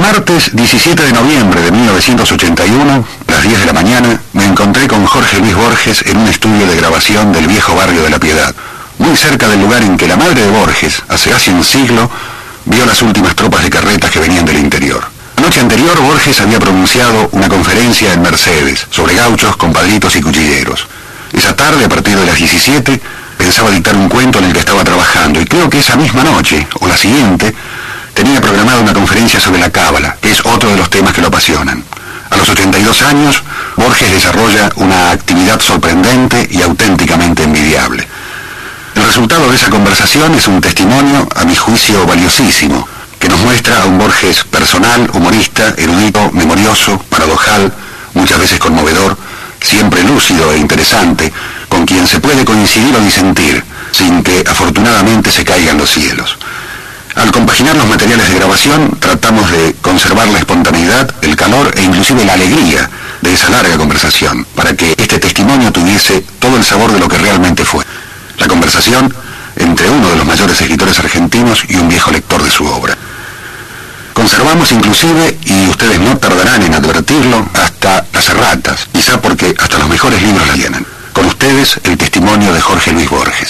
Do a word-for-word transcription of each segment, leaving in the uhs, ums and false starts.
martes diecisiete de noviembre de mil novecientos ochenta y uno, a las diez de la mañana, me encontré con Jorge Luis Borges en un estudio de grabación del viejo barrio de La Piedad, muy cerca del lugar en que la madre de Borges, hace casi un siglo, vio las últimas tropas de carretas que venían del interior. La noche anterior, Borges había pronunciado una conferencia en Mercedes sobre gauchos, compadritos y cuchilleros. Esa tarde, a partir de las diecisiete, pensaba dictar un cuento en el que estaba trabajando, y creo que esa misma noche, o la siguiente, tenía programada una conferencia sobre la cábala, que es otro de los temas que lo apasionan. A los ochenta y dos años, Borges desarrolla una actividad sorprendente y auténticamente envidiable. El resultado de esa conversación es un testimonio, a mi juicio, valiosísimo, que nos muestra a un Borges personal, humorista, erudito, memorioso, paradojal, muchas veces conmovedor, siempre lúcido e interesante, con quien se puede coincidir o disentir, sin que afortunadamente se caigan los cielos. Al compaginar los materiales de grabación, tratamos de conservar la espontaneidad, el calor e inclusive la alegría de esa larga conversación, para que este testimonio tuviese todo el sabor de lo que realmente fue. La conversación entre uno de los mayores escritores argentinos y un viejo lector de su obra. Conservamos inclusive, y ustedes no tardarán en advertirlo, hasta las erratas, quizá porque hasta los mejores libros la tienen. Con ustedes, el testimonio de Jorge Luis Borges.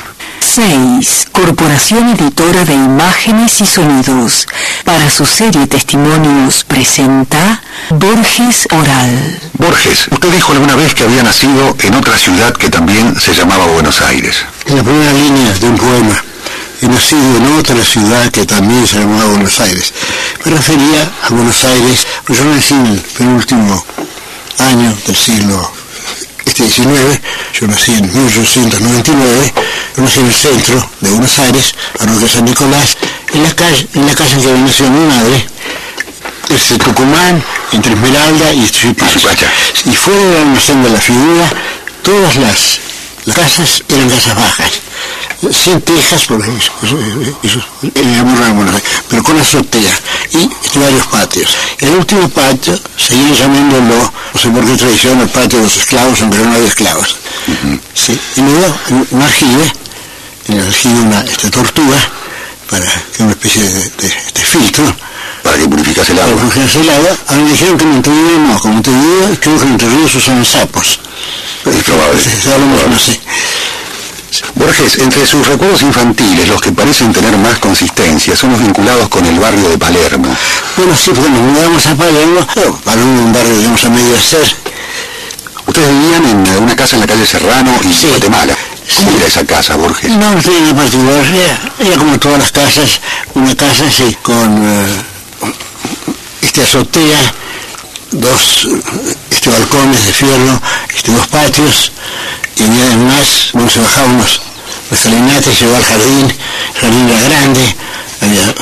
seis. Corporación Editora de Imágenes y Sonidos. Para su serie Testimonios presenta Borges Oral. Borges, usted dijo alguna vez que había nacido en otra ciudad que también se llamaba Buenos Aires. En la primera línea de un poema. He nacido en otra ciudad que también se llamaba Buenos Aires. Me refería a Buenos Aires, pues yo nací en el penúltimo año del siglo este diecinueve, yo nací en mil ochocientos noventa y nueve, yo nací en el centro de Buenos Aires, parroquia San Nicolás, en la calle en la casa en que nació mi madre, desde Tucumán, entre Esmeralda y Suipacha. Y fuera del almacén de la figura, todas las, las casas eran casas bajas, sin tejas, porque eso era muy raro en Buenos Aires, pero con azotea y varios patios. El último patio seguían llamándolo, no sé por qué tradición, el patio de los esclavos, aunque no había esclavos. Uh-huh. Sí, y luego un aljibe, en el aljibe una esta tortuga, para que una especie de, de, de filtro, para que purificase el agua. Para purificarse el agua. A mí me dijeron que en Montevideo no, como Montevideo, creo que en Montevideo se usaban sapos. Es probable. Hablamos, no sé. Borges, entre sus recuerdos infantiles, los que parecen tener más consistencia son los vinculados con el barrio de Palermo. Bueno, sí, porque nos mudamos a Palermo, pero Palermo es un barrio, digamos, a medio hacer. Ustedes vivían en una casa en la calle Serrano y sí. Guatemala. ¿Cómo sí. Era esa casa, Borges? No, no tenía nada particular, era, era como todas las casas, una casa así, con uh, este azotea, dos este balcones de fierro, este dos patios, y además, bueno, se bajaban unos escalinatas, se llegó al jardín, el jardín era grande, había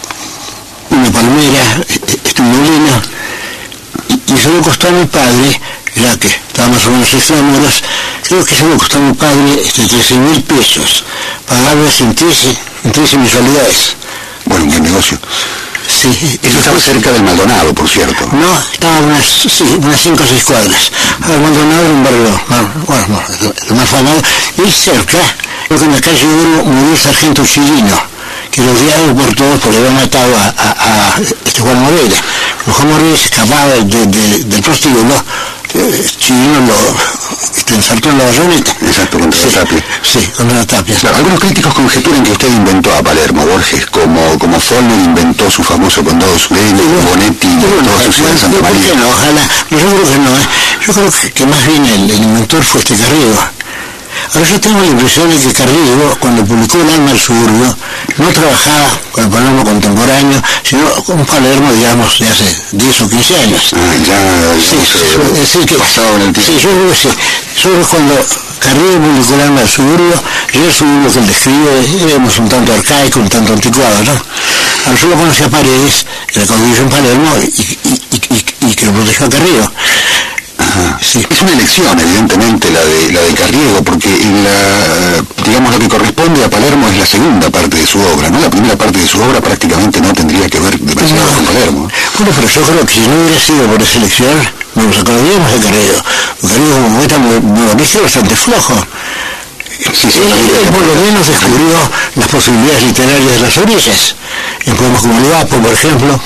una palmera, este un molino, y, y eso le costó a mi padre, ya que estaba más o menos extramuros, creo que eso le costó a mi padre este, trece mil pesos, pagarlas en trece, en trece mensualidades. Bueno, un buen negocio. Sí. Eso estaba cerca del Maldonado, por cierto. No, estaba unas, sí, unas cinco o seis cuadras. El Maldonado era un barrio, bueno, bueno, lo más famoso. Y cerca, creo que en la calle Oro murió el sargento Chirino, que lo odiaba por todos porque había matado a, a, a este Juan Morera. Juan Morera se escapaba de, de, del prostíbulo, Chirino lo este, ensartó en la bayoneta. Exacto, contra sí, la tapia. Sí, contra la tapia. Claro, algunos críticos conjeturan que usted inventó a Palermo, Borges, como, como Follner inventó su famoso condado sureño, no, Bonetti inventó no, su ciudad de Santa María. ¿Por qué no? Ojalá. No, yo creo que no, ¿eh? Yo creo que, que más bien el, el inventor fue este Carriego. Ahora yo tengo la impresión de que Carriego, cuando publicó El alma del suburbio, no trabajaba con el Palermo contemporáneo, sino con un Palermo, digamos, de hace diez o quince años. Ah, ya, sí, no sé, es decir, que pasado en el tiempo. Sí, yo creo que sí. Solo cuando Carriego publicó El alma del suburbio, yo el suburbio que él describe, éramos un tanto arcaico, un tanto anticuado, ¿no? Ahora yo lo conocí a Paredes, el caudillo en Palermo, y, y, y, y, y que lo protegió a Carriego. Ajá. Sí. Es una elección, evidentemente, la de la de Carriego, porque en la, digamos, lo que corresponde a Palermo es la segunda parte de su obra, ¿no? La primera parte de su obra prácticamente no tendría que ver demasiado no. con Palermo. Bueno, pero yo creo que si no hubiera sido por esa elección, no nos acordaríamos de Carriego. Carriego como poeta muy, muy bonito y bastante flojo. Sí, sí, él, él por lo menos descubrió las posibilidades literarias de las orillas. En poemas como El Vapo, por ejemplo,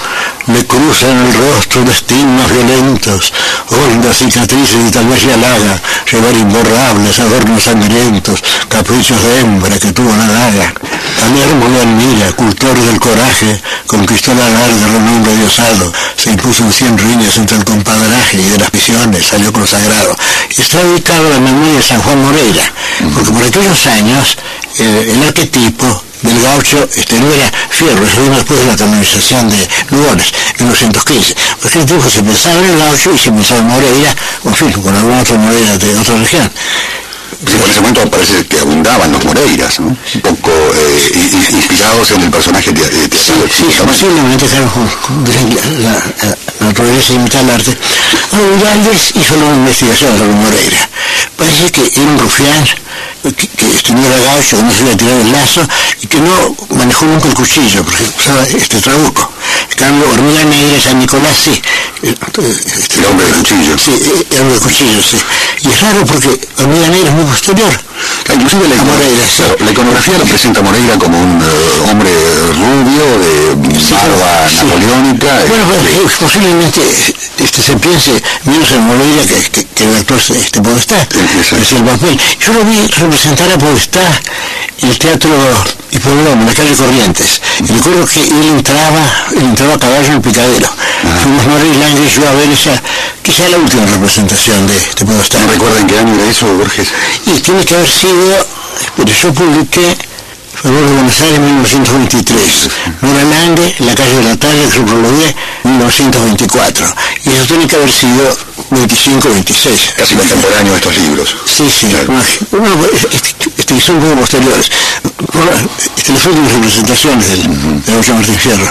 le cruzan el rostro de estigmas violentos, hondas cicatrices y tal vez ya llaga, llevar imborrables adornos sangrientos, caprichos de hembra que tuvo la daga. Palermo lo admira, cultor del coraje, conquistó la larga renombre de osado, se impuso en cien riñas entre el compadraje y de las visiones salió consagrado. Y está dedicado a la memoria de San Juan Moreira, porque por aquellos años eh, el arquetipo del gaucho este, no era Fierro, eso vino después de la canonización de Lugones, en mil novecientos quince. Porque el tiempo se pensaba en el gaucho y se pensaba en Moreira, o en fin, con alguna otra Moreira de otra región. Sí, por ese momento parece que abundaban los Moreiras, ¿no? Un poco eh, inspirados en el personaje de, de, de Sí, sí, posiblemente, claro, la, la, la naturaleza imita el arte. Ahora, Gálvez hizo una investigación sobre Moreira. Parece que era un rufián, que, que no era gaucho, que no se iba a tirar el lazo, y que no manejó nunca el cuchillo, porque usaba este trabuco. En cambio, Hormiga Negra, San Nicolás, sí. Este, el hombre de cuchillo. Sí, el hombre de cuchillo, sí. Y es raro porque Hormiga Negra es muy posterior. Inclusive la, Moreira, sí. la iconografía lo presenta a Moreira como un uh, hombre rubio, de sí, barba sí. napoleónica. Bueno, eh, pues, eh, posiblemente este, se piense menos en Moreira que, que, que el actor este, Podestá, es el papel. Yo lo vi representar a Podestá en el Teatro Hipódromo, en la calle Corrientes. Y recuerdo que él entraba, él entraba a caballo en el picadero. Ah. Fuimos Moreira y yo a ver esa, quizá la última representación de, de Podestá. ¿No recuerda en qué año era eso, Borges? Y tiene que haber sido, pero yo publiqué Favor de Buenos Aires en mil novecientos veintitrés, Nora Lange, La calle de la Talla, que yo prologué en mil novecientos veinticuatro, y eso tiene que haber sido veinticinco veintiséis. Casi contemporáneo de estos libros. Sí, sí, claro. Bueno, este, este, son un poco posteriores. Este, las últimas representaciones del, uh-huh. de Gaucho Martín Fierro.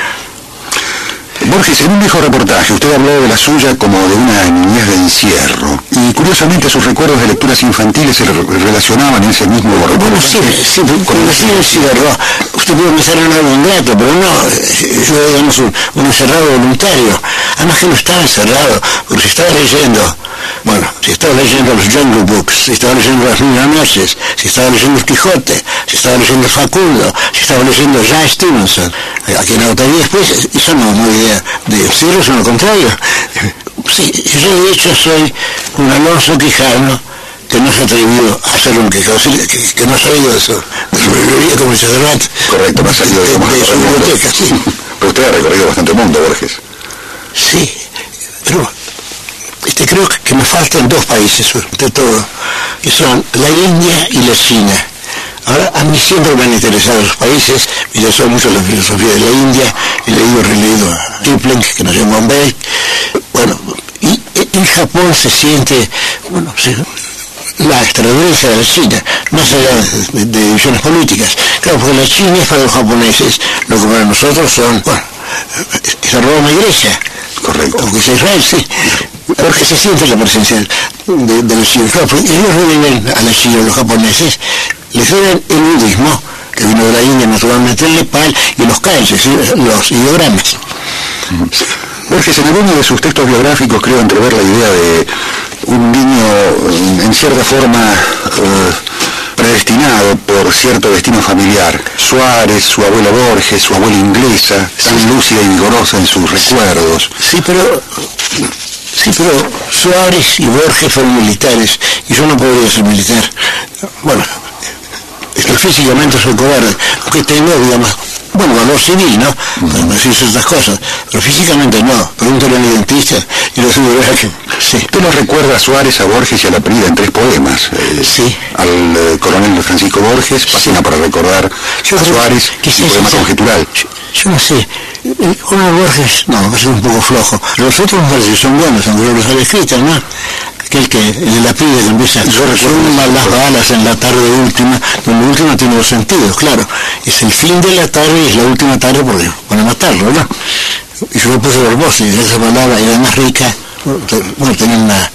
Borges, en un viejo reportaje, usted habló de la suya como de una niñez de encierro, y curiosamente sus recuerdos de lecturas infantiles se re relacionaban en ese mismo reportaje. Bueno, sí, sí, con nací en encierro, usted puede pensar en algo ingrato, pero no, yo digamos un, un encerrado voluntario, además que no estaba encerrado, porque si estaba leyendo, bueno, si estaba leyendo los Jungle Books, si estaba leyendo Las Mil Noches, si estaba leyendo el Quijote, si estaba leyendo Facundo, si estaba leyendo Jan Stevenson, a quien agotaría después, eso no es una idea de encierro, sino al contrario. Sí, yo de hecho soy un Alonso Quijano que no se ha atrevido a hacer un Quijano, que, que no ha salido de su, de su librería como dice Cervantes. Correcto, no ha salido de, de, de, de su biblioteca, sí. Pero usted ha recorrido bastante el mundo, Borges. Sí, pero este, creo que me faltan dos países, de todo, que son la India y la China. Ahora, a mí siempre me han interesado los países, me interesó mucho la filosofía de la India, he leído, releído a Kipling, que nació en Bombay. Bueno, y en Japón se siente, bueno, se, la extravagancia de la China, más allá de, de, de divisiones políticas. Claro, porque la China es para los japoneses lo que para nosotros son, bueno, es Roma y Grecia. Correcto. Aunque sea Israel, sí. Porque se siente la presencia de, de los chinos. Claro, porque ellos reviven a la China, los japoneses, les deben el budismo, que vino de la India, naturalmente el Nepal, y los kanjis, los ideogramas. Borges, en alguno de sus textos biográficos creo entrever la idea de un niño en cierta forma uh, predestinado por cierto destino familiar. Suárez, su abuela Borges, su abuela inglesa, tan sí. lúcida y vigorosa en sus recuerdos. Sí, pero... Sí, pero Suárez y Borges fueron militares, y yo no podría ser militar. Bueno, es que físicamente soy cobarde, aunque tengo, digamos, bueno, valor civil, ¿no? Para decir ciertas cosas, pero físicamente no. Pregúntale al dentista y le asegurará que sí. Usted nos recuerda a Suárez, a Borges y a la Prida en tres poemas. Eh, sí. Al eh, coronel Francisco Borges, Página sí. para recordar yo a Suárez, que y poema conjetural. Yo, yo no sé. El coronel Borges, no, me parece un poco flojo. Los otros me parece que son buenos, aunque yo los haya escrito, ¿no? Aquel que, el de la Prida que empieza, yo recuerdo las balas en la tarde última, donde última tiene dos sentidos, claro. Es el fin de la tarde y es la última tarde porque van a matarlo, ¿no? Y yo lo puse verboso, y esa palabra era más rica, bueno, tenía una,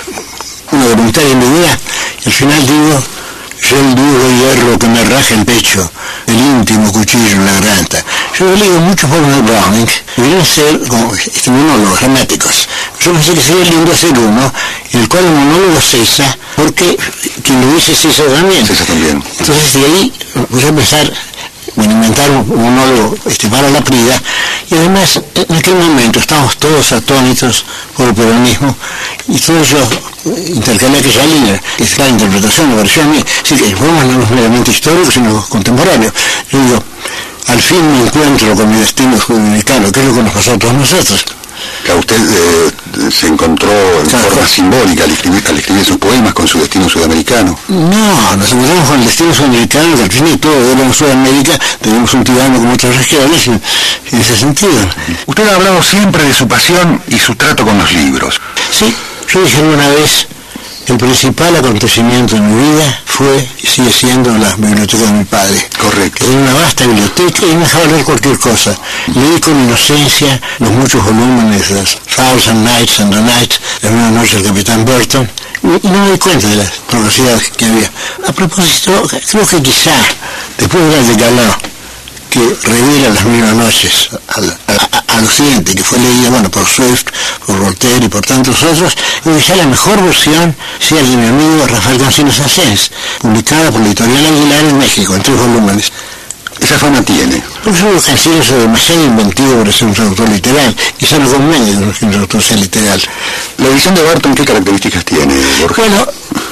una voluntaria ambigüedad, y al final digo, yo el duro hierro que me raja el pecho, el íntimo cuchillo en la garganta. Yo he leído muchos poemas de Browning, y vienen a ser como este, monólogos dramáticos. Yo pensé que sería lindo hacer uno, en el cual el monólogo cesa, porque quien lo dice cesa también. Cesa también. Entonces de ahí voy a empezar, bueno, inventar un monólogo este, para la Prida, Y además, en aquel momento estábamos todos atónitos por el peronismo, y todo yo intercalé aquella línea, esta interpretación me pareció a mí, así que fuimos no meramente históricos, sino contemporáneos. Yo digo, al fin me encuentro con mi destino sudamericano, que es lo que nos pasó a todos nosotros. Que usted eh, se encontró en claro, forma simbólica al escribir, al escribir sus poemas con su destino sudamericano. No, nos encontramos con el destino sudamericano, que al fin y todo era en Sudamérica, tenemos un tirano como otras regiones, en, en ese sentido. Usted ha hablado siempre de su pasión y su trato con los libros. Sí, yo dije una vez, el principal acontecimiento de mi vida fue y sigue siendo la biblioteca de mi padre. Correcto. Era una vasta biblioteca y me dejaba leer cualquier cosa. Leí con inocencia los muchos volúmenes de las Thousand Nights and the Nights, de una noche del Capitán Burton, y, y no me di cuenta de las profecías que había. A propósito, creo que quizá, después de la de Galán, que revela las mismas noches al, al, al occidente, que fue leída, bueno, por Swift, por Voltaire y por tantos otros, y ya la mejor versión sea el de mi amigo Rafael Cancinos Asens, publicada por la editorial Aguilar en México, en tres volúmenes. Esa fama tiene. Porque yo Cancinos es demasiado inventivo para ser un traductor literal, quizá no conviene que un traductor sea literal. La edición de Burton, ¿qué características tiene, Borges? Bueno,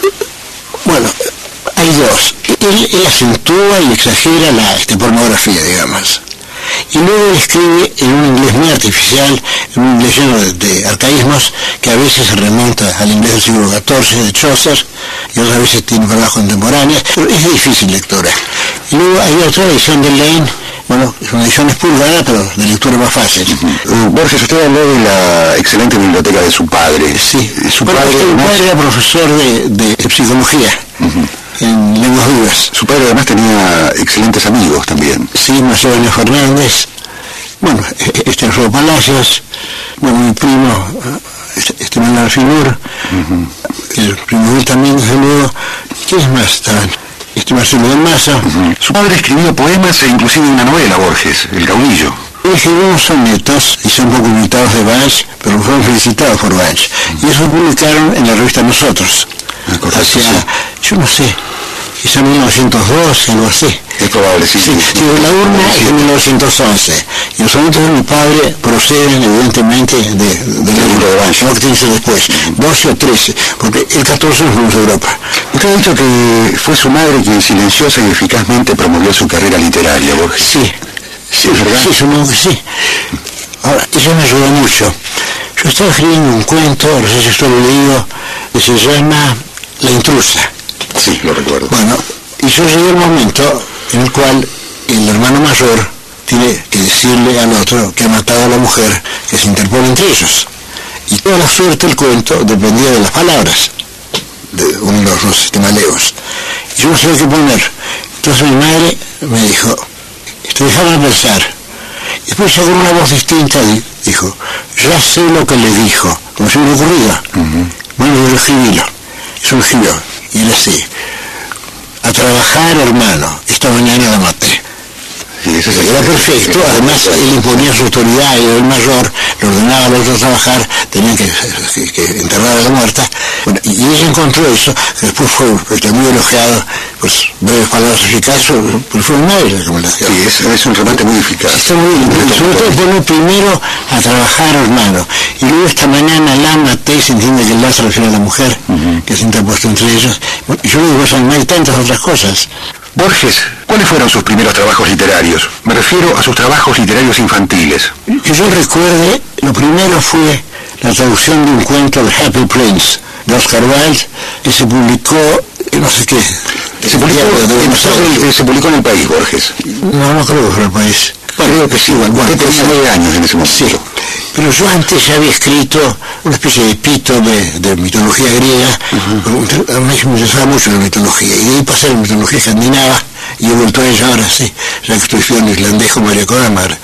bueno, hay dos. Él, él acentúa y exagera la este, pornografía, digamos. Y luego él escribe en un inglés muy artificial, en un inglés lleno de, de arcaísmos, que a veces se remonta al inglés del siglo catorce, de Chaucer, y otras veces tiene palabras contemporáneas, pero es de difícil lectura. Y luego hay otra edición de Lane, bueno, es una edición expurgada, pero de lectura más fácil. Uh, Borges, usted habló de la excelente biblioteca de su padre. Sí, su bueno, padre, mi padre era profesor de, de, de psicología. Uh-huh. En lenguas vivas. Su padre además tenía excelentes amigos también. Sí, Macedonio Fernández, bueno, este Alfredo Palacios, bueno, mi primo, este, este Manuel Filur, uh-huh. el primo de él también, desde luego. ¿Quiénes más estaban? Este Marcelo del Mazo. Uh-huh. Su padre escribió poemas e inclusive una novela, Borges, El Caudillo. Escribió unos sonetos, y son poco imitados de Banch, pero fueron felicitados por Banch. Uh-huh. Y eso publicaron en la revista Nosotros. Ah, correcto, hacia, sí. yo no sé, quizá mil novecientos dos, algo así. Es probable, sí. Sí, sí, la urna es de mil novecientos once. Y los sonetos de mi padre proceden evidentemente de, de del libro de Banch, no que tiene que ser después, doce o trece, porque el catorce nos fuimos a Europa. Usted ha dicho que fue su madre quien silenciosa y eficazmente promovió su carrera literaria, Borges. Sí, sí, ¿verdad? Sí, supongo que sí. Ahora, ella me ayudó mucho. Yo estaba escribiendo un cuento, no sé si usted lo leído, que se llama La intrusa. Sí, lo recuerdo. Bueno, y yo llegué al momento en el cual el hermano mayor tiene que decirle al otro que ha matado a la mujer que se interpone entre ellos. Y toda la suerte del cuento dependía de las palabras de uno de los dos sistemaleos. Y yo no sabía qué poner. Entonces mi madre me dijo, déjame pensar. Y después con una voz distinta dijo, ya sé lo que le dijo, como si me hubiera ocurrido. Uh-huh. Bueno, yo lo escribí. Eso lo escribió. Y él así, a trabajar, hermano, esta mañana la maté. Sí, eso era perfecto, además él imponía su autoridad, y el mayor le ordenaba a los otros trabajar, tenían que, que, que enterrar a la muerta. Bueno, y ella encontró eso, que después fue este, muy elogiado, pues breves palabras eficaces, pero fue una de las recomendaciones. Sí, es, es un remate muy eficaz. Está muy bien, sobre todo poner primero a trabajar, hermano, y luego esta mañana la maté, se entiende que el la se refiere a la mujer, uh-huh. que se ha interpuesto entre ellos, y yo le digo, eso, no hay tantas otras cosas. Borges, ¿cuáles fueron sus primeros trabajos literarios? Me refiero a sus trabajos literarios infantiles. Que yo recuerde, lo primero fue la traducción de un cuento de Happy Prince, de Oscar Wilde, que se publicó, no sé qué. Se publicó, en, se publicó en El País, Borges. No, no creo que fuera El País. Bueno, creo que sí, igual. Bueno, usted tenía nueve años en ese momento. Sí. Pero yo antes ya había escrito una especie de epítome de mitología griega, uh-huh. a mí me interesaba mucho la mitología, y de ahí pasé a la mitología escandinava, y he vuelto a ella ahora sí, ya que estoy estudiando islandés con María Kodamar.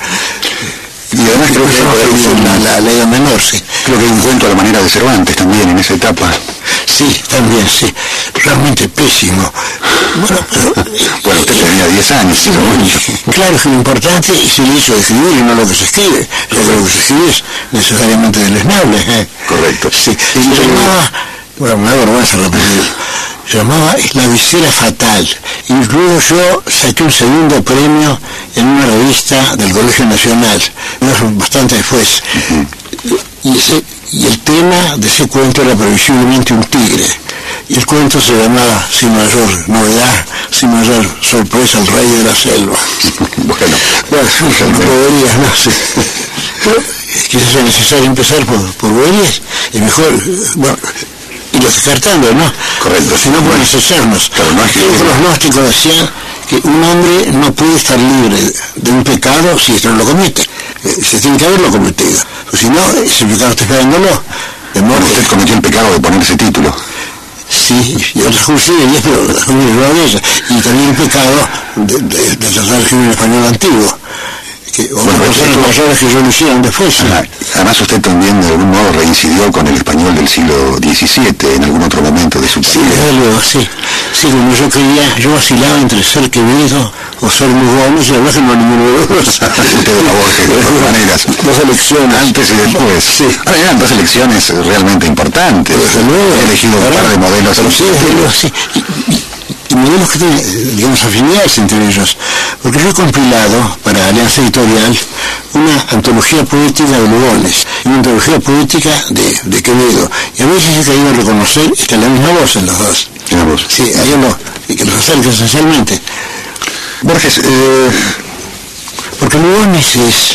Y además creo que hay la, la ley menor, sí. Creo que hay un cuento a la manera de Cervantes también en esa etapa. Sí, también, sí. Realmente pésimo. Bueno, pero... bueno, usted tenía diez años. Sí, bueno, claro que lo importante es el hecho de escribir y no lo que se escribe. Lo que, lo que se escribe es necesariamente deleznable. ¿eh? Correcto. Sí. Y se llamaba... Bueno, me da vergüenza repetir. se llamaba La visera fatal. Incluso yo saqué un segundo premio en una revista del Colegio Nacional, bastante después. Uh-huh. y, ese, y el tema de ese cuento era previsiblemente un tigre. Y el cuento se llamaba, sin mayor novedad, sin mayor sorpresa, El rey de la selva. Bueno, bueno, boberías, no sé. Pero quizás es necesario empezar por, por boberías, y mejor, bueno, y lo descartando, ¿no? Correcto. Si no por necesitarnos. Pero no es que los gnósticos decían que un hombre no puede estar libre de un pecado si esto no lo comete. Eh, se tiene que haberlo cometido. Pues si no, ese pecado está esperándolo. De modo bueno, usted cometió el pecado de poner ese título. Sí, y otras cursillas, pero las cursillas de ella. Y también el pecado de, de, de tratar el género español antiguo. Que, o bueno, los mayores que yo lo hicieron después. ¿Sí? Además usted también de algún modo reincidió con el español del siglo diecisiete en algún otro momento de su vida. Sí, desde luego, sí. Sí, como yo quería, yo vacilaba entre ser Quevedo o ser Lugones, y la verdad que no ninguno de los dos. Usted de la Borges, de todas maneras. Dos elecciones. Antes y después. Sí. Ahora eran dos elecciones realmente importantes. Desde luego. He elegido un par de modelos. Pero sí, desde luego, sí. Y, y, y modelos que tienen, digamos, afinidades entre ellos. Porque yo he compilado para Alianza Editorial una antología poética de Lugones y una antología poética de, de Quevedo. Y a veces he querido reconocer que la misma voz en los dos. ¿La voz? Sí, hay uno que los acerca esencialmente. Borges, eh... porque Lugones es...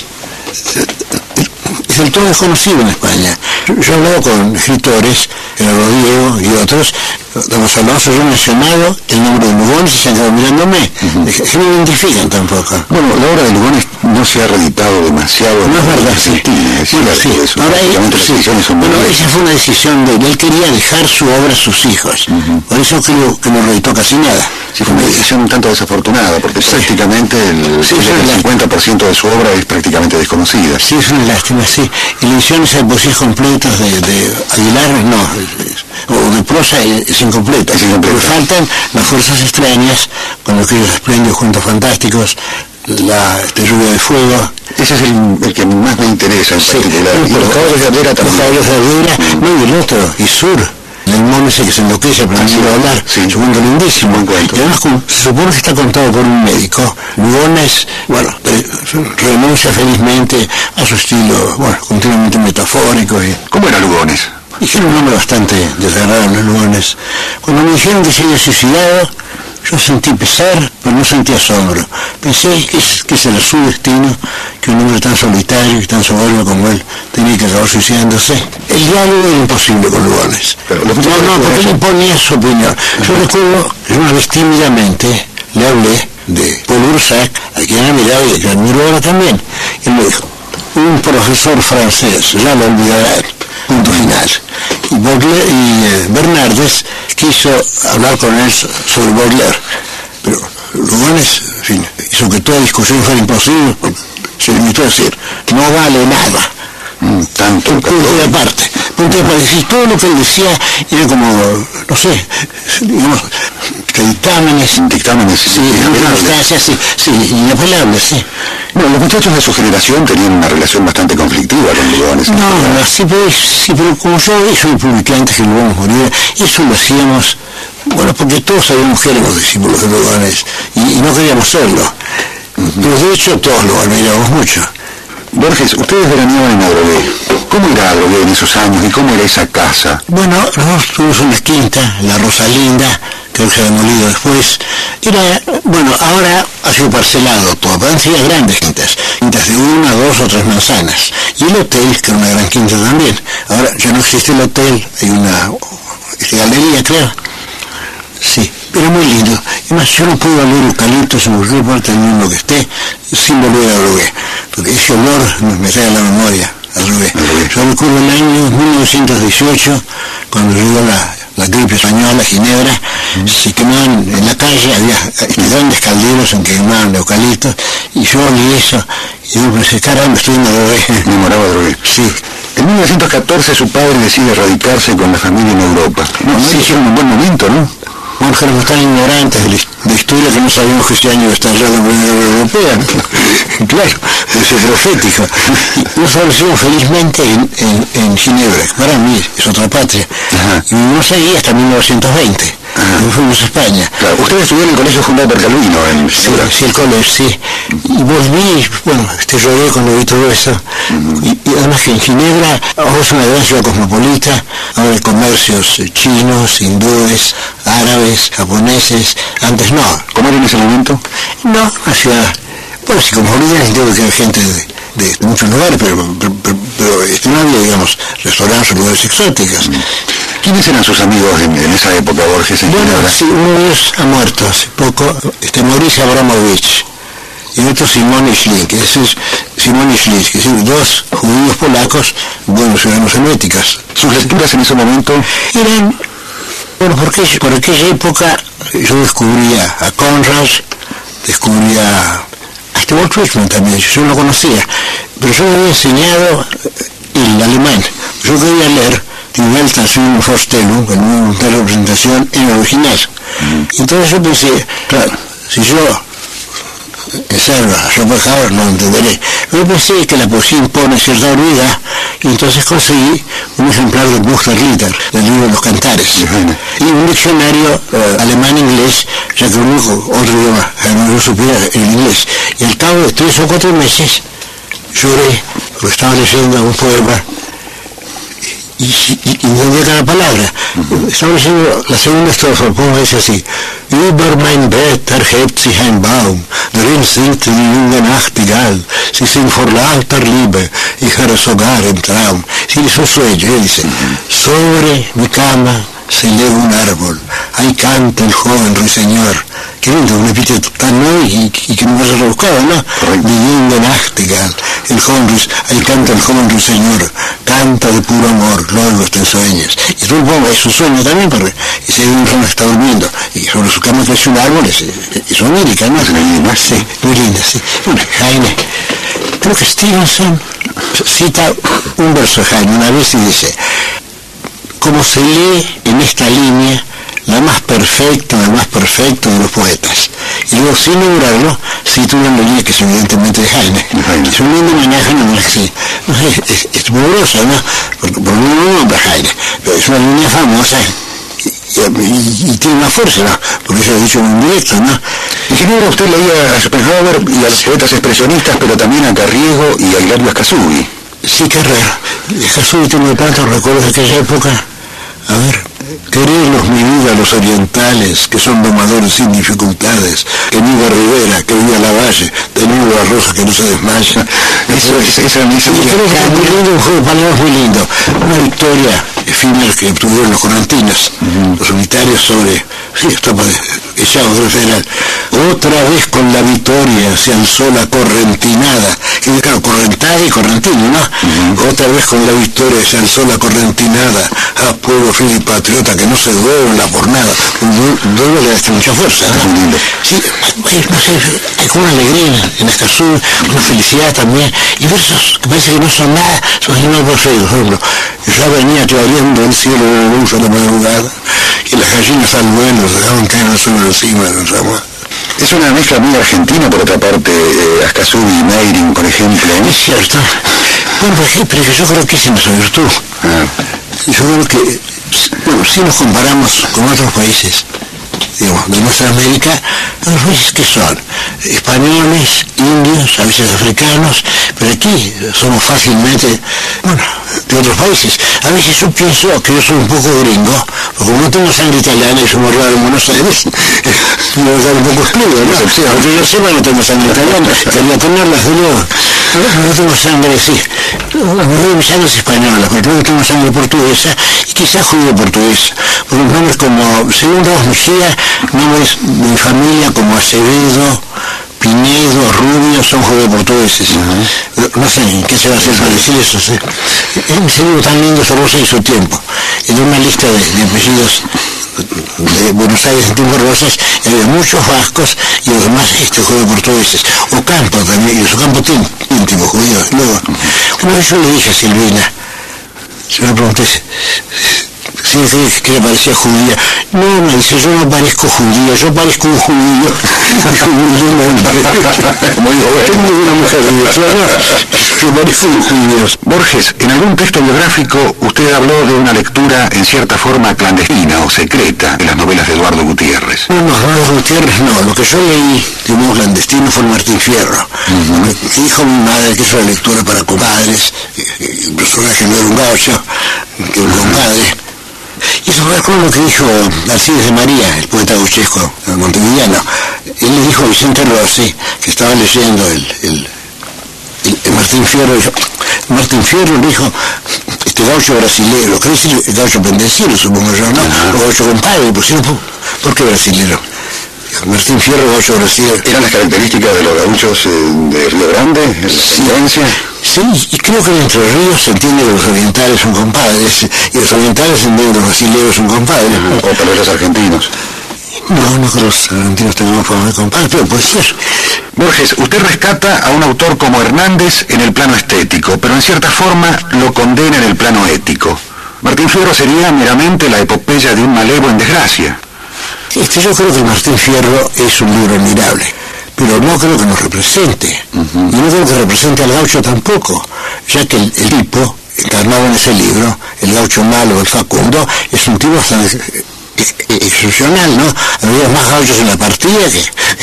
es del todo desconocido en España. Yo, yo he hablado con escritores, Gerardo Diego y otros, hemos hablado, yo he mencionado el nombre de Lugones y se han quedado mirándome. Uh-huh. Que no lo identifican tampoco. Bueno, la obra de Lugones no se ha reeditado demasiado. No es verdad, sí. Sí, bueno, sí. Eso. Ahora, sí. Son bueno, esa fue una decisión de él. Él quería dejar su obra a sus hijos. Uh-huh. Por eso creo que no reeditó casi nada. Sí, fue una decisión un tanto desafortunada, porque sí. prácticamente el, sí, el cincuenta por ciento de su obra es prácticamente desconocida. Sí, es una lástima, sí. Y ediciones de poesías completas de, de Aguilar, no, o de prosa es incompleta. Es incompleta. Porque faltan las fuerzas extrañas, con lo que ellos desprenden Juntos Fantásticos, la este, Lluvia de Fuego. Ese es el, el que más me interesa en sí, particular. Y los Caballos de Ardera también. Los Caballos de Ardera, mm. no, y el otro, Isur. El mono ese que se enloquece aprendiendo a hablar, sí, un cuento lindísimo. Cuento. Y además se supone que está contado por un médico. Lugones, bueno, renuncia felizmente a su estilo, bueno, continuamente metafórico. Y, ¿cómo era Lugones? Y era un hombre bastante desagradable, Lugones. Cuando me dijeron que se había suicidado, yo sentí pesar, pero no sentí asombro. Pensé que, es, que ese era su destino, que un hombre tan solitario y tan soberbio como él tenía que acabar suicidándose. El diálogo era imposible con Lugones. Pero no, no, porque él imponía su opinión. Yo recuerdo que una vez tímidamente le hablé de Paul Boursac, a quien he mirado y a quien admiro ahora también. Y él me dijo, un profesor francés, ya lo olvidará, punto final. Y, Baudelaire, y eh, Bernardes quiso hablar con él sobre Baudelaire, pero Lugones, en fin, hizo que toda discusión fuera imposible, se limitó a decir, no vale nada. Mm, tanto punto de aparte, punto de aparte, si todo lo que él decía era como, no sé, digamos, dictámenes, dictámenes, sí, sí, sí, sí, inapelables, sí. Bueno, los muchachos de su generación tenían una relación bastante conflictiva con Lugones. No, no, sí, pero, sí, pero como yo, eso lo publiqué antes que Lugones muriera, eso lo hacíamos, bueno, porque todos sabíamos que éramos discípulos de Lugones, y, y no queríamos serlo. Uh-huh. Pero de hecho todos lo admirábamos mucho. Borges, ustedes veraneaban en Adrogué. ¿Cómo era Adrogué en esos años y cómo era esa casa? Bueno, nosotros tuvimos una quinta, la Rosalinda, creo que se ha demolido después. Era, bueno, ahora ha sido parcelado todo, pero antes eran grandes quintas, quintas de una, dos o tres manzanas. Y el hotel, que era una gran quinta también. Ahora ya no existe el hotel, hay una galería, creo. Sí, pero muy lindo. Además, yo no puedo oler eucaliptos en cualquier parte del mundo que esté sin volver a Adrogué, porque ese olor me trae a la memoria Adrogué. Yo recuerdo el año mil novecientos dieciocho, cuando llegó la, la gripe española, Ginebra, mm. se quemaban en la calle, había grandes calderos en que quemaban eucaliptos, y yo olí eso, y yo pensé, caramba, estoy en Adrogué. Me moraba Adrogué. Sí. En mil novecientos catorce su padre decide radicarse con la familia en Europa. No, no sí, hicieron un buen momento, ¿no? Bueno, éramos tan ignorantes de la, de historia que no sabíamos que este año está en la Unión Europea. Claro, eso es profético. Y nos establecimos felizmente en, en, en Ginebra, que para mí es otra patria. Ajá. Y vivimos ahí hasta mil novecientos veinte. Ah. Y fuimos a España. Claro. Usted estudió en el colegio fundado por Calvino en Sí, sí, el colegio, sí. Y volví, bueno, este, lloré cuando vi todo eso. Uh-huh. y, y además que en Ginebra ahora es una gran ciudad cosmopolita, ahora hay comercios chinos, hindúes, árabes, japoneses, antes no. ¿Cómo era en ese momento? No, una ciudad, bueno, sí, cosmopolita, entiendo que hay gente de, de muchos lugares, pero, pero, pero, pero este, no había, digamos, restaurantes o lugares exóticos. Uh-huh. ¿Quiénes eran sus amigos en, en esa época, Borges? En bueno, Ginebra? sí, uno de ellos ha muerto hace poco, este Mauricio Abramovich, y otro Simón Schlick, que es Simón Schlick, que es dos judíos polacos, buenos ciudadanos helvéticos. ¿Sus lecturas en ese momento? Eran, bueno, porque por aquella época yo descubría a Conrad, descubría a este Walt Whitman también, yo no lo conocía, pero yo me había enseñado el alemán, yo quería leer Die Welt als una Vorstellung, el mundo de representación en el original. Mm. Entonces yo pensé, claro, si yo ensayo a Schopenhauer no lo entenderé, pero pensé que la poesía impone cierta unidad, y entonces conseguí un ejemplar del Buchterlieder, del libro de los cantares, mm. y un diccionario uh, alemán-inglés, ya que el único otro idioma que no yo supiera el inglés. Y al cabo de tres o cuatro meses lloré, porque estaba leyendo un poema y, y, y entendía cada palabra. Uh-huh. Estaba leyendo la segunda estrofa, el poema dice así: Über mein Bett erhebt sich ein Baum, darin singt die junge Nachtigall, sie singt vor lauter Liebe, ich höre sogar im Traum. Sí, es un sueño, él dice, uh-huh. Sobre mi cama se eleva un árbol, ahí canta el joven ruiseñor. Qué lindo, un epíteto tan nuevo y, y que no se rebuscado, ¿no? Die junge Nachtigall, el joven ruiseñor, ahí canta el joven ruiseñor, canta de puro amor, luego está en sueños. Y todo el poema es un sueño también, porque ese es un que está durmiendo, y sobre su cama crece un árbol, es, es onírica, ¿no? Sí, muy linda, sí. Bueno, Heine, creo que Stevenson cita un verso de Heine una vez y dice: como se lee en esta línea la más perfecta, la más perfecta de los poetas. Y luego, sin lograrlo, cita una línea que es evidentemente de Heine. Heine. Es un lindo homenaje, no es así. No sé, es, es mugrosa, ¿no? Porque por un nombre Heine, pero es una línea famosa y, y, y tiene una fuerza, ¿no? Porque eso lo he dicho en directo, ¿no? En Ginebra usted leía a Schopenhauer y a los poetas expresionistas, pero también a Carriego y a Hilario Ascasubi. Sí, qué raro. Ascasubi tiene tantos recuerdos de aquella época. A ver, quererlos mi vida los orientales, que son domadores sin dificultades, que viva Rivera, que viva Lavalle, teniendo la rosa que no se desmaya. Eso es, esa es mi segunda. Muy lindo, un juego de palabras muy lindo. Una victoria efímera que obtuvieron los correntinos, uh-huh. los unitarios sobre, sí, estaba echados del federal. Otra vez con la victoria se alzó la correntinada, que claro, correntada y correntino, ¿no? Uh-huh. Otra vez con la victoria se alzó la correntinada, a pueblo fiel y patriota que no se duela por nada. Un duelo le da mucha fuerza, ¿no? Sí, no sé, hay como una alegría en Ascasubi, una felicidad también, y versos que parece que no son nada, son animales perfectos. Por ejemplo, ya venía teoreando el cielo de la luz a la madrugada, y las gallinas al vuelo se dejaban caer sobre encima de nuestra amor. Es una mezcla muy argentina, por otra parte, eh, Ascasubi y Meiring, por ejemplo, ¿no? Es cierto. Bueno, pero yo creo que esa es nuestra virtud. Ah. Yo creo que, bueno, si nos comparamos con otros países, digamos, de nuestra América, los países que son españoles, indios, a veces africanos, pero aquí somos fácilmente, bueno, de otros países. A veces yo pienso que yo soy un poco gringo, porque como no tengo sangre italiana y somos raros en Buenos Aires, me voy a dar un poco excluido, ¿no? Porque yo sepa no tengo sangre italiana, quería tenerla, de nuevo. No tengo sangre, sí. Mi sangre es española, pero no tengo sangre portuguesa y quizás judío portuguesa. Por nombres como, según Ramos Mejía, nombres de mi familia como Acevedo, Pinedo, Rubio, son judíos portugueses. Uh-huh. No sé en qué se va a hacer para decir eso. ¿Sí? Es un serio tan lindo, Rosa y su tiempo. En una lista de, de apellidos de Buenos Aires en tiempos rosas había muchos vascos y los demás este, judíos portugueses. Ocampo también, y su campo íntimo, judíos. Luego, una vez yo le dije a Silvina, yo le pregunté si usted cree que le parecía judía. No, me dice, yo no parezco judía, yo parezco un judío. Muy bueno. Tengo una mujer judía, yo parezco un judío. Borges, en algún texto biográfico usted habló de una lectura en cierta forma clandestina o secreta de las novelas de Eduardo Gutiérrez. No, no, Eduardo Gutiérrez no. Lo que yo leí de modo clandestino fue el Martín Fierro. Uh-huh. Me dijo mi madre que es una lectura para compadres. El personaje no era un gaucho, que era un compadre. Y eso fue como lo que dijo Alcides de María, el poeta gauchesco montevideano. Él le dijo a Vicente Rossi, que estaba leyendo el, el, el, el Martín Fierro, dijo, Martín Fierro le dijo, este gaucho brasilero, ¿qué decir el gaucho pendenciero, supongo yo, no? Uh-huh. O gaucho compadre, pusieron, ¿por qué brasilero? Martín Fierro, gaucho brasilero. ¿Eran las características de los gauchos eh, de Río Grande, la tendencia? Sí, y creo que en Entre Ríos se entiende que los orientales son compadres, y los orientales entienden que los brasileños son compadres. Uh-huh. O tal vez los argentinos. No, no que los argentinos tengan forma de compadres, pero puede ser. Borges, usted rescata a un autor como Hernández en el plano estético, pero en cierta forma lo condena en el plano ético. Martín Fierro sería meramente la epopeya de un malevo en desgracia. Este, yo creo que Martín Fierro es un libro admirable, pero no creo que nos represente. Uh-huh. Y no creo que represente al gaucho tampoco, ya que el, el tipo encarnado en ese libro, el gaucho malo, el Facundo, es un tipo bastante excepcional, ¿no? Había más gauchos en la partida que,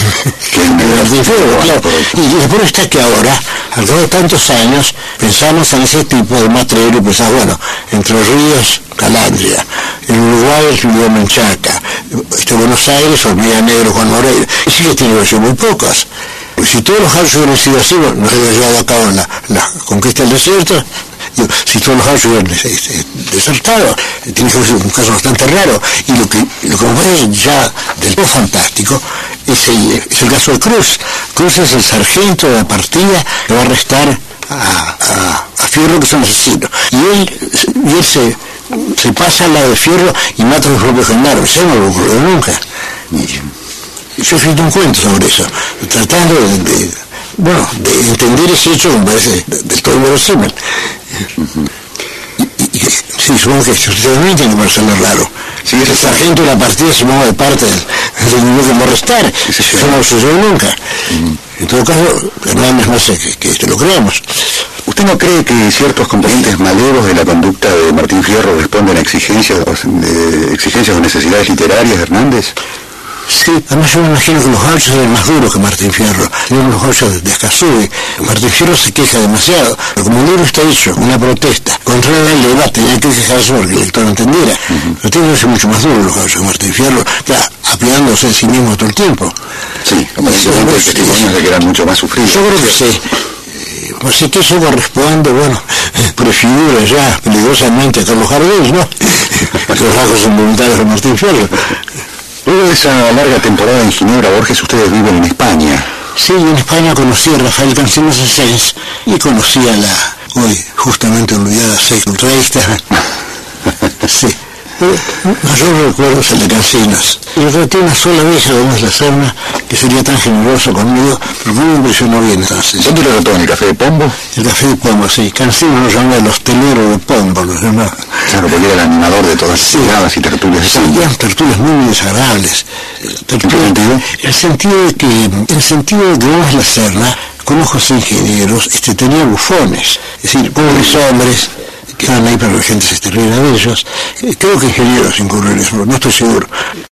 que en el Martín Fierro, claro. Y después está que ahora, al cabo de tantos años, pensamos en ese tipo de matrero y pensamos, bueno, Entre Ríos, Calandria, en Uruguay el Julio Menchaca, este Buenos Aires, Hormiga Negro, Juan Moreira, y sí que tiene versión muy pocas. Pues si todos los gauchos hubieran sido así, no se hubiera llevado a cabo la, la conquista del desierto. Digo, si todos los gauchos hubieran desertado, tiene que ser un caso bastante raro. Y lo que lo que me parece ya del todo fantástico es el, es el caso de Cruz. Cruz es el sargento de la partida que va a arrestar a, a, a Fierro, que es un asesino. Y él, y él se, se pasa al lado de Fierro y mata a los propios gendarmes. Eso no lo ocurrió nunca. Y yo he escrito un cuento sobre eso, tratando de, de, bueno, de entender ese hecho que me parece del todo verosímil. Uh-huh. Y, y, y, sí, supongo que excepcionalmente me parece lo raro. Si es el sargento de la partida se mueve de parte del, del nivel de molestar, sí, sí, eso no sucedió nunca. Uh-huh. En todo caso, Hernández no sé que, que este lo creamos. ¿Usted no cree que ciertos componentes malevos de la conducta de Martín Fierro responden a exigencias, de, exigencias o necesidades literarias de Hernández? Sí, además yo me imagino que los gauchos eran más duros que Martín Fierro, eran los gauchos de Escazú. Martín Fierro se queja demasiado, pero como el libro está hecho, una protesta contra la ley, tenía que quejarse porque el lector no entendiera. Uh-huh. Pero tienen que ser mucho más duros los gauchos de Martín Fierro, claro, apiándose en sí mismo todo el tiempo. Sí, aparentemente hay testimonios de que eran mucho más sufridos. Yo creo que sí. Así que eso corresponde, bueno, prefigura ya peligrosamente a Carlos Gardel, ¿no? Los rasgos involuntarios de Martín Fierro. Luego de esa larga temporada en Ginebra, Borges, ustedes viven en España. Sí, en España conocí a Rafael Cancinos Sáenz y conocí a la hoy justamente olvidada Sex Ultraísta. Sí. Mayor recuerdo es el de Cancinos. Yo traté una sola vez a Gómez La Serna, que sería tan generoso conmigo, pero no me impresionó bien entonces. ¿Dónde lo notó? ¿En el Café de Pombo? El Café de Pombo, sí. Cancinos lo llamaba el hostelero de Pombo, lo llamaba. Claro, porque era el animador de todas sí. las tiradas y tertulias de sí, Pombo. Sí, tertulias muy desagradables. Tertulias, ¿en qué sentido? El sentido de que, el sentido de que Gómez La Serna, con ojos ingenieros, este, tenía bufones, es decir, pobres hombres, que estaban ahí para que la gente se riera de ellos. Creo que ingenieros incurren en eso, no estoy seguro.